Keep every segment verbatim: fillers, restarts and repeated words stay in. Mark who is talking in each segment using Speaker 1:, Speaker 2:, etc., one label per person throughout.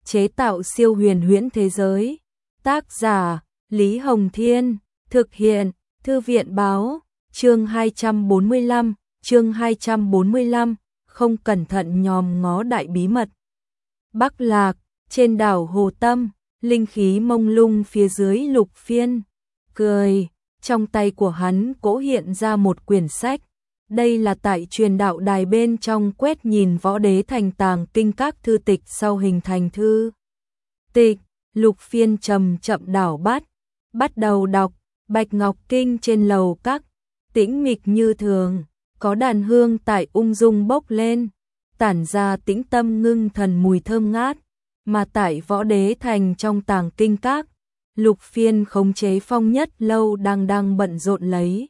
Speaker 1: chế tạo siêu huyền huyễn thế giới. Tác giả Lý Hồng Thiên, thực hiện Thư viện Báo. Chương hai trăm bốn mươi lăm, chương hai trăm bốn mươi lăm, không cẩn thận nhòm ngó đại bí mật. Bắc Lạc, trên đảo Hồ Tâm, linh khí mông lung phía dưới Lục Phiên cười, trong tay của hắn cố hiện ra một quyển sách. Đây là tại truyền đạo đài bên trong quét nhìn Võ Đế Thành tàng kinh các thư tịch sau hình thành thư tịch. Lục Phiên chậm chậm đảo bắt, bắt đầu đọc. Bạch Ngọc Kinh trên lầu các, tĩnh mịch như thường, có đàn hương tại ung dung bốc lên, tản ra tĩnh tâm ngưng thần mùi thơm ngát. Mà tại Võ Đế Thành trong tàng kinh các, Lục Phiên khống chế Phong Nhất Lâu đang đang bận rộn lấy.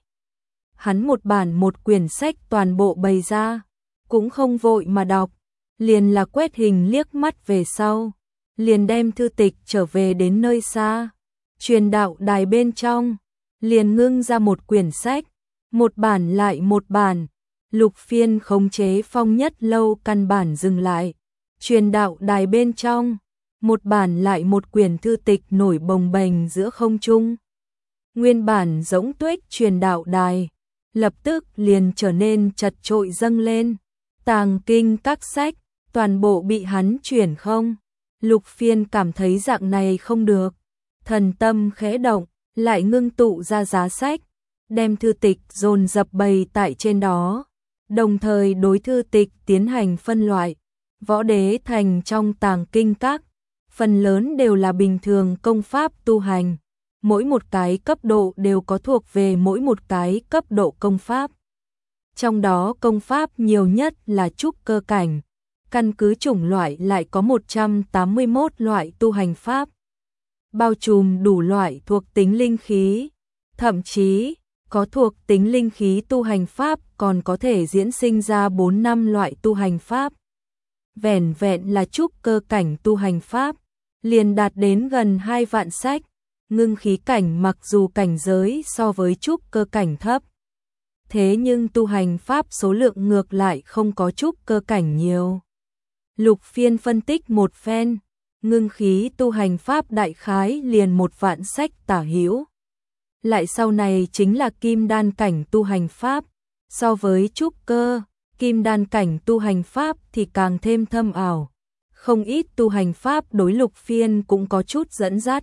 Speaker 1: Hắn một bản một quyển sách toàn bộ bày ra, cũng không vội mà đọc, liền là quét hình liếc mắt về sau, liền đem thư tịch trở về đến nơi xa. Truyền đạo đài bên trong, liền ngưng ra một quyển sách, một bản lại một bản. Lục Phiên khống chế Phong Nhất Lâu căn bản dừng lại. Truyền đạo đài bên trong, một bản lại một quyển thư tịch nổi bồng bềnh giữa không trung. Nguyên bản rỗng tuếch truyền đạo đài, lập tức liền trở nên chật trội dâng lên. Tàng kinh các sách, toàn bộ bị hắn chuyển không. Lục Phiên cảm thấy dạng này không được. Thần tâm khẽ động, lại ngưng tụ ra giá sách, đem thư tịch dồn dập bày tại trên đó. Đồng thời đối thư tịch tiến hành phân loại. Võ Đế Thành trong tàng kinh các, phần lớn đều là bình thường công pháp tu hành. Mỗi một cái cấp độ đều có thuộc về mỗi một cái cấp độ công pháp. Trong đó công pháp nhiều nhất là trúc cơ cảnh. Căn cứ chủng loại lại có một trăm tám mươi mốt loại tu hành pháp, bao trùm đủ loại thuộc tính linh khí. Thậm chí, có thuộc tính linh khí tu hành pháp còn có thể diễn sinh ra bốn năm loại tu hành pháp. Vẻn vẹn là trúc cơ cảnh tu hành pháp, liền đạt đến gần hai vạn sách. Ngưng khí cảnh mặc dù cảnh giới so với trúc cơ cảnh thấp, thế nhưng tu hành pháp số lượng ngược lại không có trúc cơ cảnh nhiều. Lục Phiên phân tích một phen, ngưng khí tu hành pháp đại khái liền một vạn sách tả hữu. Lại sau này chính là kim đan cảnh tu hành pháp, so với trúc cơ, kim đan cảnh tu hành pháp thì càng thêm thâm ảo. Không ít tu hành pháp đối Lục Phiên cũng có chút dẫn dắt.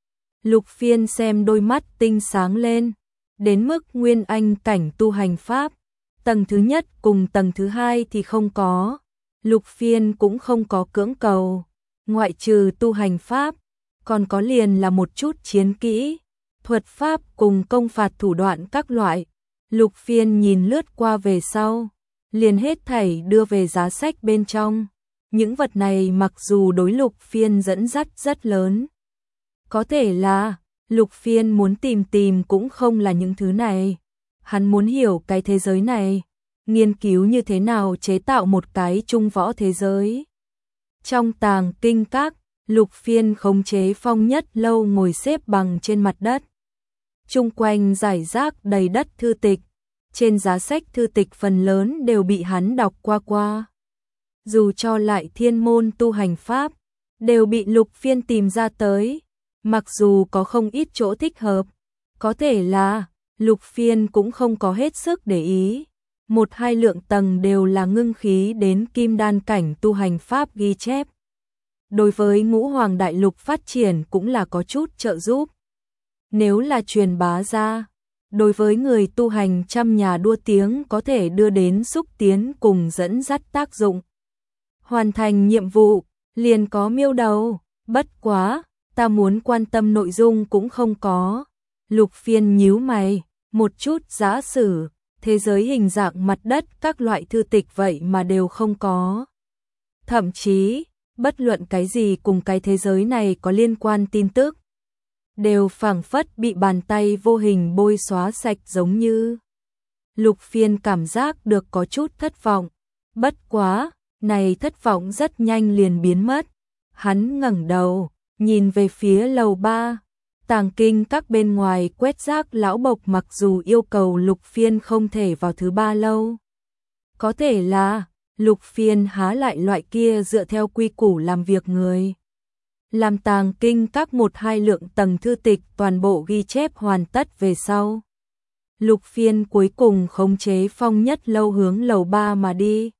Speaker 1: Lục Phiên xem đôi mắt tinh sáng lên, đến mức nguyên anh cảnh tu hành pháp, tầng thứ nhất cùng tầng thứ hai thì không có. Lục Phiên cũng không có cưỡng cầu, ngoại trừ tu hành pháp, còn có liền là một chút chiến kỹ, thuật pháp cùng công phạt thủ đoạn các loại. Lục Phiên nhìn lướt qua về sau, liền hết thảy đưa về giá sách bên trong. Những vật này mặc dù đối Lục Phiên dẫn dắt rất lớn, có thể là Lục Phiên muốn tìm tìm cũng không là những thứ này. Hắn muốn hiểu cái thế giới này, nghiên cứu như thế nào chế tạo một cái trung võ thế giới. Trong tàng kinh các, Lục Phiên khống chế Phong Nhất Lâu ngồi xếp bằng trên mặt đất. Chung quanh rải rác đầy đất thư tịch, trên giá sách thư tịch phần lớn đều bị hắn đọc qua qua. Dù cho lại thiên môn tu hành pháp, đều bị Lục Phiên tìm ra tới. Mặc dù có không ít chỗ thích hợp, có thể là Lục Phiên cũng không có hết sức để ý. Một hai lượng tầng đều là ngưng khí đến kim đan cảnh tu hành pháp ghi chép. Đối với ngũ hoàng đại lục phát triển cũng là có chút trợ giúp. Nếu là truyền bá ra, đối với người tu hành trăm nhà đua tiếng có thể đưa đến xúc tiến cùng dẫn dắt tác dụng. Hoàn thành nhiệm vụ, liền có miêu đầu, bất quá, ta muốn quan tâm nội dung cũng không có. Lục Phiên nhíu mày, một chút giả sử, thế giới hình dạng mặt đất các loại thư tịch vậy mà đều không có. Thậm chí, bất luận cái gì cùng cái thế giới này có liên quan tin tức, đều phảng phất bị bàn tay vô hình bôi xóa sạch giống như. Lục Phiên cảm giác được có chút thất vọng. Bất quá, này thất vọng rất nhanh liền biến mất. Hắn ngẩng đầu, nhìn về phía lầu ba. Tàng kinh các bên ngoài quét rác lão bộc mặc dù yêu cầu Lục Phiên không thể vào thứ ba lâu. Có thể là, Lục Phiên há lại loại kia dựa theo quy củ làm việc người. làm tàng kinh các một hai lượng tầng thư tịch toàn bộ ghi chép hoàn tất về sau. Lục Phiên cuối cùng khống chế Phong Nhất Lâu hướng lầu ba mà đi.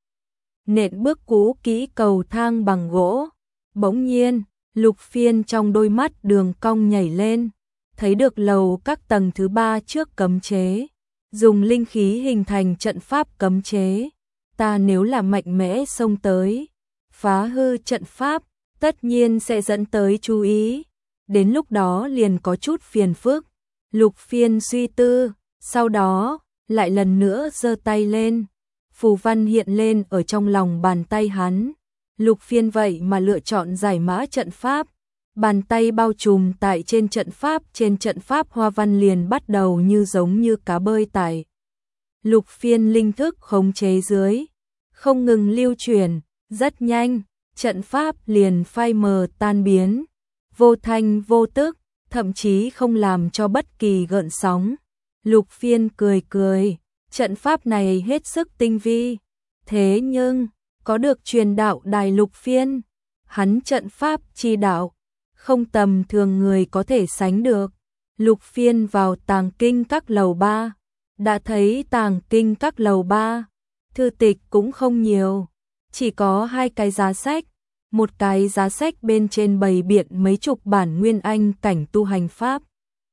Speaker 1: Nện bước cũ kỹ cầu thang bằng gỗ. Bỗng nhiên, Lục Phiên trong đôi mắt đường cong nhảy lên, thấy được lầu các tầng thứ ba trước cấm chế, dùng linh khí hình thành trận pháp cấm chế. Ta nếu là mạnh mẽ xông tới, phá hư trận pháp, tất nhiên sẽ dẫn tới chú ý, đến lúc đó liền có chút phiền phức. Lục Phiên suy tư, sau đó lại lần nữa giơ tay lên, phù văn hiện lên ở trong lòng bàn tay hắn. Lục Phiên vậy mà lựa chọn giải mã trận pháp, bàn tay bao trùm tại trên trận pháp, trên trận pháp hoa văn liền bắt đầu như giống như cá bơi tại Lục Phiên linh thức khống chế dưới, không ngừng lưu chuyển, rất nhanh, trận pháp liền phai mờ tan biến, vô thanh vô tức, thậm chí không làm cho bất kỳ gợn sóng. Lục Phiên cười cười, trận pháp này hết sức tinh vi, thế nhưng có được truyền đạo đài Lục Phiên, hắn trận pháp chi đạo, không tầm thường người có thể sánh được. Lục Phiên vào tàng kinh các lầu ba, đã thấy tàng kinh các lầu ba, thư tịch cũng không nhiều, chỉ có hai cái giá sách, một cái giá sách bên trên bày biện mấy chục bản nguyên anh cảnh tu hành pháp,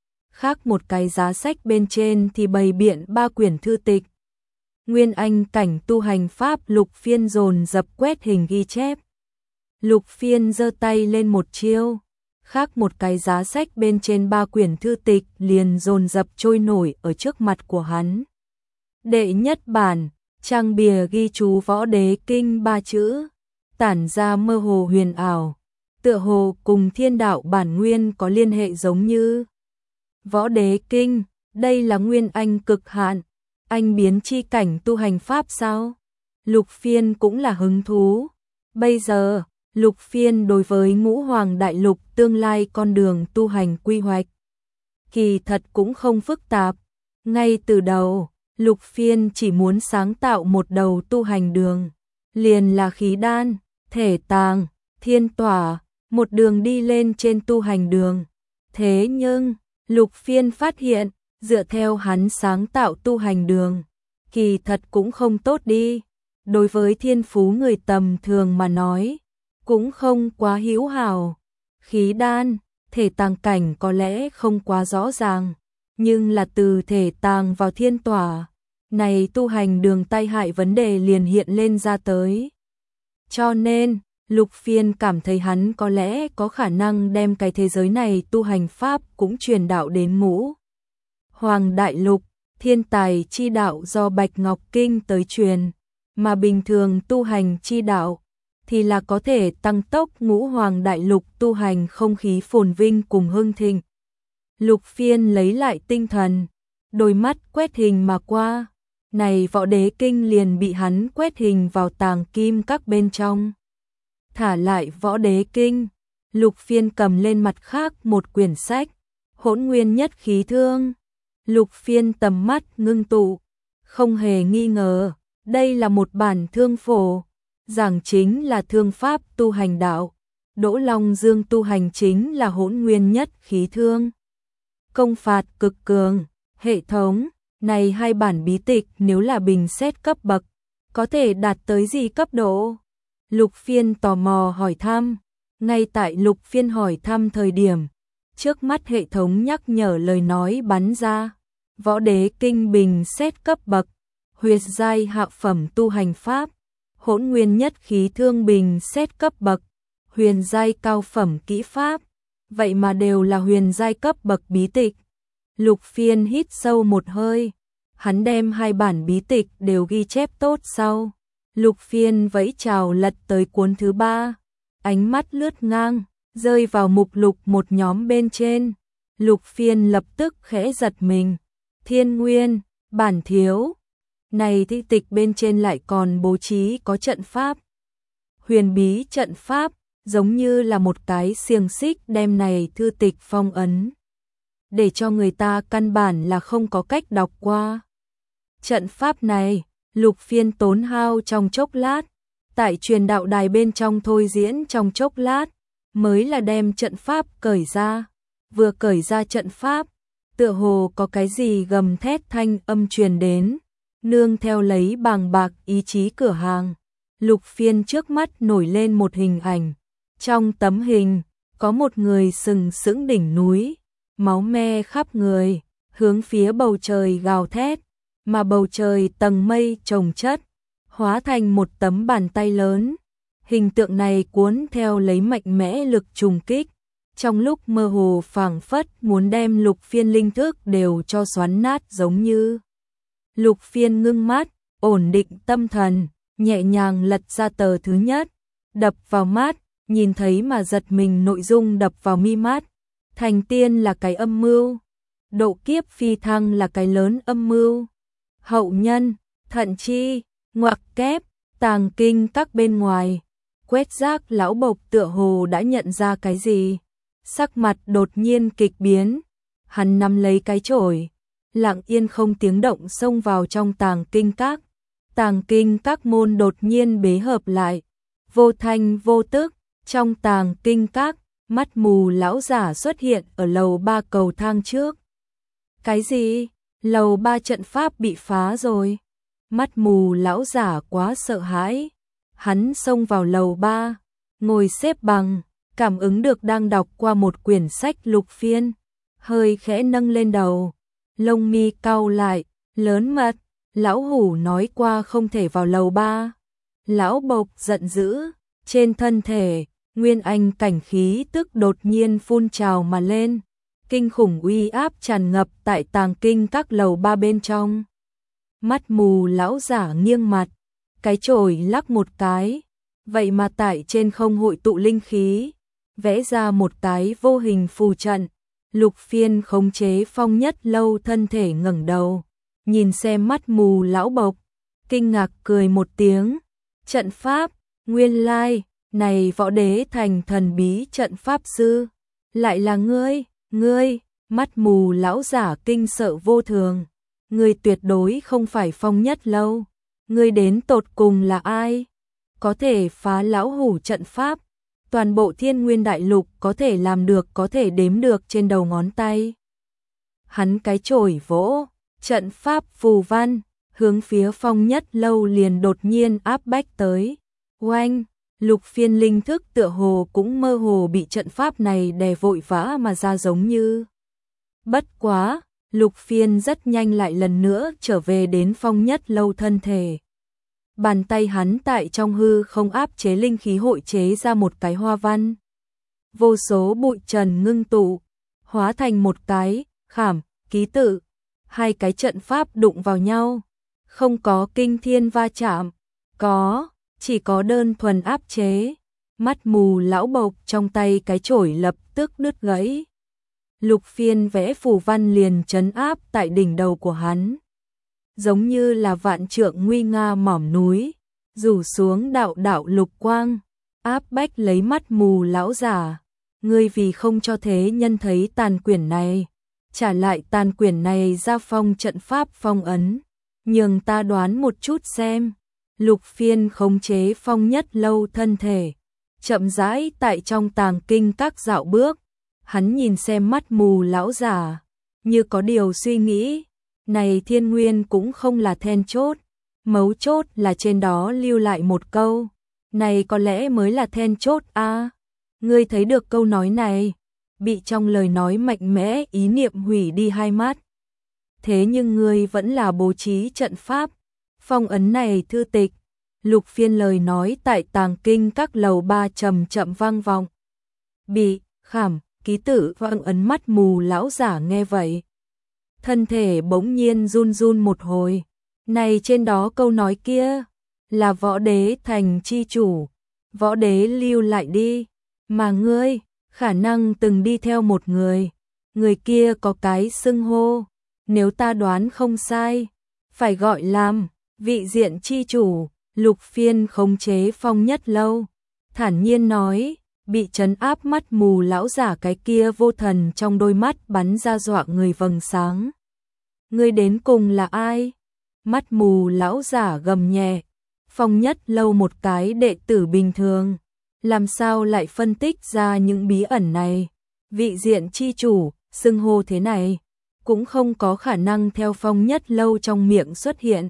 Speaker 1: khác một cái giá sách bên trên thì bày biện ba quyển thư tịch. Nguyên anh cảnh tu hành pháp. Lục Phiên dồn dập quét hình ghi chép. Lục Phiên giơ tay lên một chiêu, khác một cái giá sách bên trên ba quyển thư tịch liền dồn dập trôi nổi ở trước mặt của hắn. Đệ nhất bản, trang bìa ghi chú Võ Đế Kinh ba chữ, tản ra mơ hồ huyền ảo, tựa hồ cùng thiên đạo bản nguyên có liên hệ giống như. Võ Đế Kinh, đây là nguyên anh cực hạn, anh biến chi cảnh tu hành pháp sao? Lục Phiên cũng là hứng thú. Bây giờ, Lục Phiên đối với Ngũ Hoàng Đại Lục tương lai con đường tu hành quy hoạch, kỳ thật cũng không phức tạp. Ngay từ đầu, Lục Phiên chỉ muốn sáng tạo một đầu tu hành đường, liền là khí đan, thể tàng, thiên tỏa, một đường đi lên trên tu hành đường. Thế nhưng, Lục Phiên phát hiện, dựa theo hắn sáng tạo tu hành đường, kỳ thật cũng không tốt đi. Đối với thiên phú người tầm thường mà nói, cũng không quá hữu hảo. Khí đan, thể tàng cảnh có lẽ không quá rõ ràng, nhưng là từ thể tàng vào thiên tỏa, này tu hành đường tai hại vấn đề liền hiện lên ra tới. Cho nên, Lục Phiên cảm thấy hắn có lẽ có khả năng đem cái thế giới này tu hành pháp cũng truyền đạo đến Ngũ Hoàng Đại Lục. Thiên tài chi đạo do Bạch Ngọc Kinh tới truyền, mà bình thường tu hành chi đạo thì là có thể tăng tốc Ngũ Hoàng Đại Lục tu hành không khí phồn vinh cùng hưng thịnh. Lục Phiên lấy lại tinh thần, đôi mắt quét hình mà qua, này Võ Đế Kinh liền bị hắn quét hình vào tàng kim các bên trong. Thả lại Võ Đế Kinh, Lục Phiên cầm lên mặt khác một quyển sách, Hỗn Nguyên Nhất Khí Thương. Lục Phiên tầm mắt ngưng tụ, không hề nghi ngờ, đây là một bản thương phổ, giảng chính là thương pháp tu hành đạo. Đỗ Long Dương tu hành chính là Hỗn Nguyên Nhất Khí Thương, công phạt cực cường. Hệ thống này hai bản bí tịch nếu là bình xét cấp bậc, có thể đạt tới gì cấp độ? Lục Phiên tò mò hỏi thăm. Ngay tại Lục Phiên hỏi thăm thời điểm, trước mắt hệ thống nhắc nhở lời nói bắn ra. Võ Đế Kinh bình xét cấp bậc, huyệt giai hạ phẩm tu hành pháp. Hỗn Nguyên Nhất Khí Thương bình xét cấp bậc, huyền giai cao phẩm kỹ pháp. Vậy mà đều là huyền giai cấp bậc bí tịch. Lục Phiên hít sâu một hơi, hắn đem hai bản bí tịch đều ghi chép tốt sau. Lục Phiên vẫy chào lật tới cuốn thứ ba, ánh mắt lướt ngang, rơi vào mục lục một nhóm bên trên. Lục Phiên lập tức khẽ giật mình. Thiên Nguyên, bản thiếu. Này thi tịch bên trên lại còn bố trí có trận pháp. Huyền bí trận pháp, giống như là một cái xiềng xích đem này thư tịch phong ấn, để cho người ta căn bản là không có cách đọc qua. Trận pháp này, Lục Phiên tốn hao trong chốc lát, tại truyền đạo đài bên trong thôi diễn trong chốc lát, mới là đem trận pháp cởi ra. Vừa cởi ra trận pháp, tựa hồ có cái gì gầm thét thanh âm truyền đến, nương theo lấy bàng bạc ý chí cửa hàng. Lục Phiên trước mắt nổi lên một hình ảnh, trong tấm hình có một người sừng sững đỉnh núi, máu me khắp người, hướng phía bầu trời gào thét, mà bầu trời tầng mây chồng chất, hóa thành một tấm bàn tay lớn. Hình tượng này cuốn theo lấy mạnh mẽ lực trùng kích, trong lúc mơ hồ phảng phất muốn đem Lục Phiên linh thức đều cho xoắn nát giống như. Lục Phiên ngưng mắt, ổn định tâm thần, nhẹ nhàng lật ra tờ thứ nhất, đập vào mắt, nhìn thấy mà giật mình nội dung đập vào mi mắt. Thành tiên là cái âm mưu, độ kiếp phi thăng là cái lớn âm mưu, hậu nhân, thận chi, ngoặc kép, tàng kinh các bên ngoài. Quét rác lão bộc tựa hồ đã nhận ra cái gì, sắc mặt đột nhiên kịch biến, hắn nắm lấy cái chổi, lặng yên không tiếng động xông vào trong tàng kinh các. Tàng kinh các môn đột nhiên bế hợp lại, vô thanh vô tức, trong tàng kinh các, mắt mù lão giả xuất hiện ở lầu ba cầu thang trước. Cái gì? Lầu ba trận pháp bị phá rồi. Mắt mù lão giả quá sợ hãi. Hắn xông vào lầu ba, ngồi xếp bằng, cảm ứng được đang đọc qua một quyển sách. Lục Phiên hơi khẽ nâng lên đầu, lông mi cau lại, lớn mật, lão hủ nói qua không thể vào lầu ba. Lão bộc giận dữ, trên thân thể, nguyên anh cảnh khí tức đột nhiên phun trào mà lên, kinh khủng uy áp tràn ngập tại tàng kinh các lầu ba bên trong. Mắt mù lão giả nghiêng mặt, cái chổi lắc một cái, vậy mà tại trên không hội tụ linh khí, vẽ ra một cái vô hình phù trận. Lục Phiên khống chế Phong Nhất Lâu thân thể ngẩng đầu, nhìn xem mắt mù lão bộc, kinh ngạc cười một tiếng. Trận pháp, nguyên lai, này Võ Đế Thành thần bí trận pháp sư, lại là ngươi, ngươi, mắt mù lão giả kinh sợ vô thường. Ngươi tuyệt đối không phải Phong Nhất Lâu, ngươi đến tột cùng là ai? Có thể phá lão hủ trận pháp, toàn bộ Thiên Nguyên Đại Lục có thể làm được, có thể đếm được trên đầu ngón tay. Hắn cái chổi vỗ, trận pháp phù văn, hướng phía Phong Nhất Lâu liền đột nhiên áp bách tới. Oanh, Lục Phiên linh thức tựa hồ cũng mơ hồ bị trận pháp này đè vội vã mà ra giống như. Bất quá, Lục Phiên rất nhanh lại lần nữa trở về đến Phong Nhất Lâu thân thể. Bàn tay hắn tại trong hư không áp chế linh khí, hội chế ra một cái hoa văn. Vô số bụi trần ngưng tụ, hóa thành một cái khảm, ký tự. Hai cái trận pháp đụng vào nhau, không có kinh thiên va chạm, có, chỉ có đơn thuần áp chế. Mắt mù lão bộc trong tay cái chổi lập tức đứt gãy. Lục Phiên vẽ phù văn liền trấn áp tại đỉnh đầu của hắn, giống như là vạn trượng nguy nga mỏm núi, rủ xuống đạo đạo lục quang, áp bách lấy mắt mù lão giả. Ngươi vì không cho thế nhân thấy tàn quyển này, trả lại tàn quyển này ra phong trận pháp phong ấn, nhường ta đoán một chút xem. Lục Phiên khống chế Phong Nhất Lâu thân thể, chậm rãi tại trong tàng kinh các dạo bước. Hắn nhìn xem mắt mù lão giả, như có điều suy nghĩ. Này Thiên Nguyên cũng không là then chốt, mấu chốt là trên đó lưu lại một câu, này có lẽ mới là then chốt a. À, ngươi thấy được câu nói này, bị trong lời nói mạnh mẽ ý niệm hủy đi hai mắt. Thế nhưng ngươi vẫn là bố trí trận pháp, phong ấn này thư tịch. Lục Phiên lời nói tại tàng kinh các lầu ba trầm chậm vang vọng. Bị khảm ký tự vang ấn, mắt mù lão giả nghe vậy, thân thể bỗng nhiên run run một hồi. Này trên đó câu nói kia là Võ Đế Thành chi chủ, Võ Đế lưu lại đi, mà ngươi khả năng từng đi theo một người, người kia có cái xưng hô, nếu ta đoán không sai, phải gọi làm vị diện chi chủ. Lục Phiên khống chế Phong Nhất Lâu, thản nhiên nói, bị trấn áp mắt mù lão giả cái kia vô thần trong đôi mắt bắn ra dọa người vầng sáng. Ngươi đến cùng là ai? Mắt mù lão giả gầm nhẹ, Phong Nhất Lâu một cái đệ tử bình thường, làm sao lại phân tích ra những bí ẩn này? Vị diện chi chủ, xưng hô thế này, cũng không có khả năng theo Phong Nhất Lâu trong miệng xuất hiện.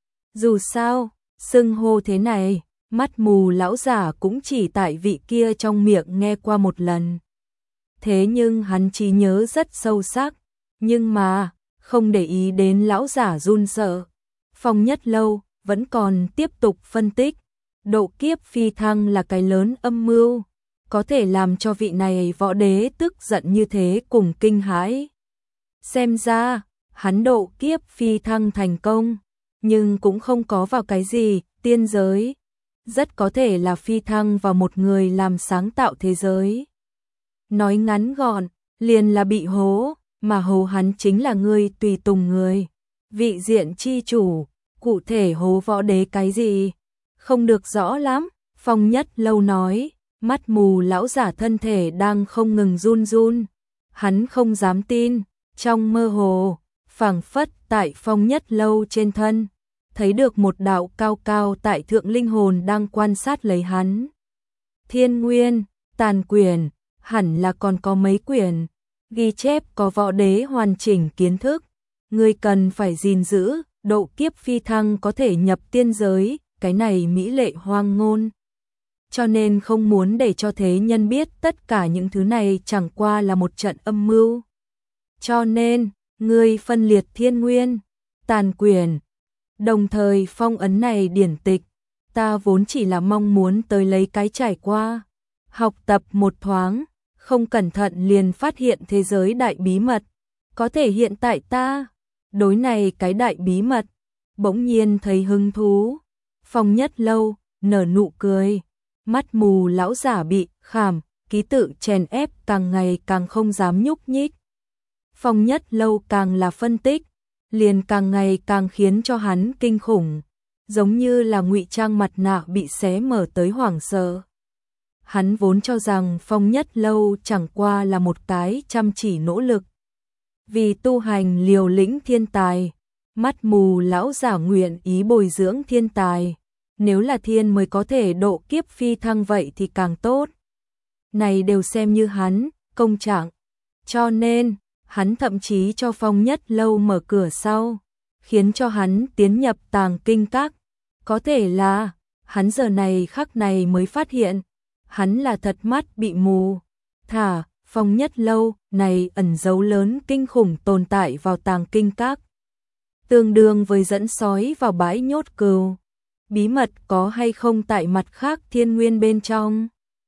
Speaker 1: Dù sao, xưng hô thế này, mắt mù lão giả cũng chỉ tại vị kia trong miệng nghe qua một lần. Thế nhưng hắn chỉ nhớ rất sâu sắc, nhưng mà, không để ý đến lão giả run sợ. Phong Nhất Lâu vẫn còn tiếp tục phân tích, độ kiếp phi thăng là cái lớn âm mưu, có thể làm cho vị này võ đế tức giận như thế cùng kinh hãi. Xem ra, hắn độ kiếp phi thăng thành công, nhưng cũng không có vào cái gì, tiên giới. Rất có thể là phi thăng vào một người làm sáng tạo thế giới. Nói ngắn gọn, liền là bị hố, mà hố hắn chính là người tùy tùng người. Vị diện chi chủ, cụ thể hố võ đế cái gì? Không được rõ lắm, Phong Nhất Lâu nói, mắt mù lão giả thân thể đang không ngừng run run. Hắn không dám tin, trong mơ hồ, phảng phất tại Phong Nhất Lâu trên thân, thấy được một đạo cao cao tại thượng linh hồn đang quan sát lấy hắn. Thiên Nguyên, Tàn Quyển, hẳn là còn có mấy quyển, ghi chép có võ đế hoàn chỉnh kiến thức. Ngươi cần phải gìn giữ, độ kiếp phi thăng có thể nhập tiên giới, cái này mỹ lệ hoang ngôn. Cho nên không muốn để cho thế nhân biết tất cả những thứ này chẳng qua là một trận âm mưu. Cho nên, ngươi phân liệt Thiên Nguyên, Tàn Quyển, đồng thời phong ấn này điển tịch, ta vốn chỉ là mong muốn tới lấy cái trải qua, học tập một thoáng, không cẩn thận liền phát hiện thế giới đại bí mật, có thể hiện tại ta, đối này cái đại bí mật, bỗng nhiên thấy hứng thú. Phong Nhất Lâu, nở nụ cười, mắt mù lão giả bị khảm, ký tự chèn ép càng ngày càng không dám nhúc nhích. Phong Nhất Lâu càng là phân tích, liền càng ngày càng khiến cho hắn kinh khủng, giống như là ngụy trang mặt nạ bị xé mở tới hoảng sợ. Hắn vốn cho rằng Phong Nhất Lâu chẳng qua là một cái chăm chỉ nỗ lực, vì tu hành liều lĩnh thiên tài, mắt mù lão giả nguyện ý bồi dưỡng thiên tài, nếu là thiên mới có thể độ kiếp phi thăng vậy thì càng tốt. Này đều xem như hắn, công trạng, cho nên, hắn thậm chí cho Phong Nhất Lâu mở cửa sau, khiến cho hắn tiến nhập tàng kinh các. Có thể là, hắn giờ này khắc này mới phát hiện, hắn là thật mắt bị mù. Thả, Phong Nhất Lâu này ẩn dấu lớn kinh khủng tồn tại vào tàng kinh các. Tương đương với dẫn sói vào bãi nhốt cừu. Bí mật có hay không tại mặt khác Thiên Nguyên bên trong?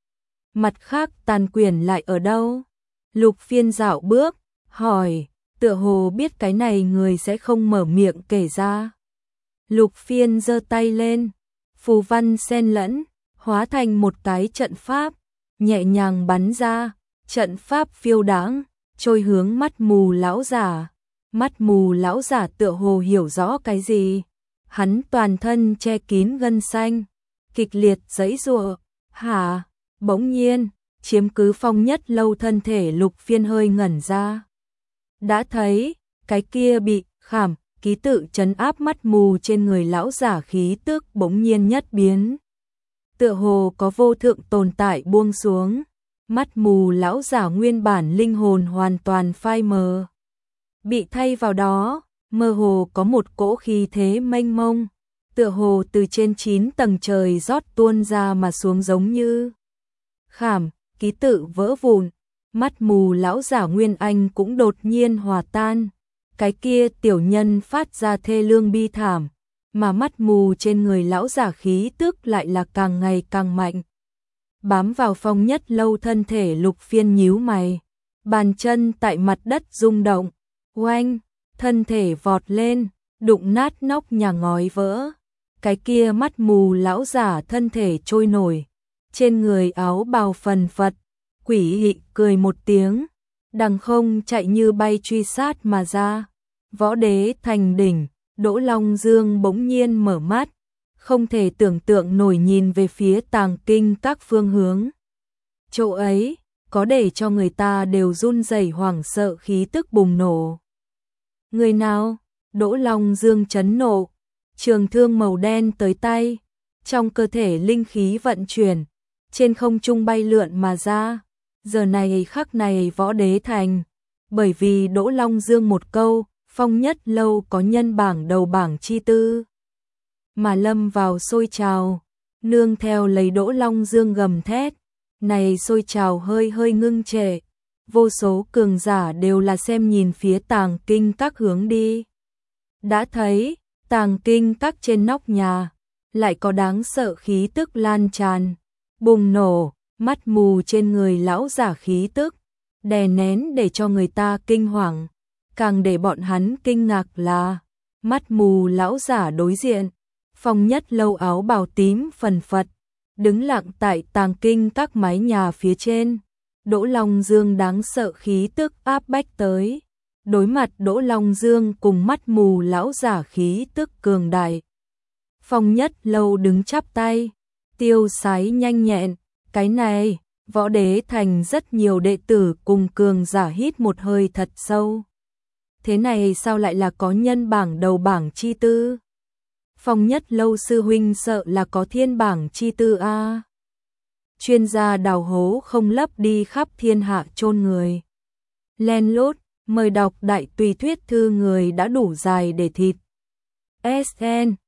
Speaker 1: Mặt khác Tàn Quyển lại ở đâu? Lục Phiên dạo bước, hỏi, tựa hồ biết cái này người sẽ không mở miệng kể ra. Lục Phiên giơ tay lên, phù văn xen lẫn, hóa thành một cái trận pháp, nhẹ nhàng bắn ra, trận pháp phiêu đãng, trôi hướng mắt mù lão giả. Mắt mù lão giả tựa hồ hiểu rõ cái gì, hắn toàn thân che kín gân xanh, kịch liệt giãy giụa. Hả? Bỗng nhiên, chiếm cứ Phong Nhất Lâu thân thể Lục Phiên hơi ngẩn ra. Đã thấy, cái kia bị khảm, ký tự trấn áp mắt mù trên người lão giả khí tức bỗng nhiên nhất biến. Tựa hồ có vô thượng tồn tại buông xuống, mắt mù lão giả nguyên bản linh hồn hoàn toàn phai mờ. Bị thay vào đó, mơ hồ có một cỗ khí thế mênh mông, tựa hồ từ trên chín tầng trời rót tuôn ra mà xuống giống như khảm, ký tự vỡ vụn, mắt mù lão giả nguyên anh cũng đột nhiên hòa tan, cái kia tiểu nhân phát ra thê lương bi thảm, mà mắt mù trên người lão giả khí tức lại là càng ngày càng mạnh. Bám vào Phong Nhất Lâu thân thể Lục Phiên nhíu mày, bàn chân tại mặt đất rung động, oanh, thân thể vọt lên, đụng nát nóc nhà ngói vỡ. Cái kia mắt mù lão giả thân thể trôi nổi, trên người áo bào phần phật, quỷ dị cười một tiếng, đằng không chạy như bay truy sát mà ra. Võ đế thành đỉnh, Đỗ Long Dương bỗng nhiên mở mắt, không thể tưởng tượng nổi nhìn về phía tàng kinh các phương hướng. Chỗ ấy, có để cho người ta đều run rẩy hoảng sợ khí tức bùng nổ. Người nào? Đỗ Long Dương chấn nộ, trường thương màu đen tới tay, trong cơ thể linh khí vận chuyển, trên không trung bay lượn mà ra. Giờ này khắc này Võ Đế Thành, bởi vì Đỗ Long Dương một câu, Phong Nhất Lâu có nhân bảng đầu bảng chi tư, mà lâm vào sôi trào, nương theo lấy Đỗ Long Dương gầm thét, này sôi trào hơi hơi ngưng trệ, vô số cường giả đều là xem nhìn phía Tàng Kinh Các hướng đi. Đã thấy, Tàng Kinh Các trên nóc nhà, lại có đáng sợ khí tức lan tràn, bùng nổ, mắt mù trên người lão giả khí tức, đè nén để cho người ta kinh hoàng, càng để bọn hắn kinh ngạc là, mắt mù lão giả đối diện, Phong Nhất Lâu áo bào tím phần phật, đứng lặng tại Tàng Kinh Các mái nhà phía trên, Đỗ Long Dương đáng sợ khí tức áp bách tới. Đối mặt Đỗ Long Dương cùng mắt mù lão giả khí tức cường đại. Phong Nhất Lâu đứng chắp tay, tiêu sái nhanh nhẹn, cái này, Võ Đế Thành rất nhiều đệ tử cùng cường giả hít một hơi thật sâu. Thế này sao lại là có nhân bảng đầu bảng chi tư? Phong Nhất Lâu sư huynh sợ là có thiên bảng chi tư a. Chuyên gia đào hố không lấp đi khắp thiên hạ chôn người. Len lút, mời đọc đại tùy thuyết thư người đã đủ dài để thịt. ét en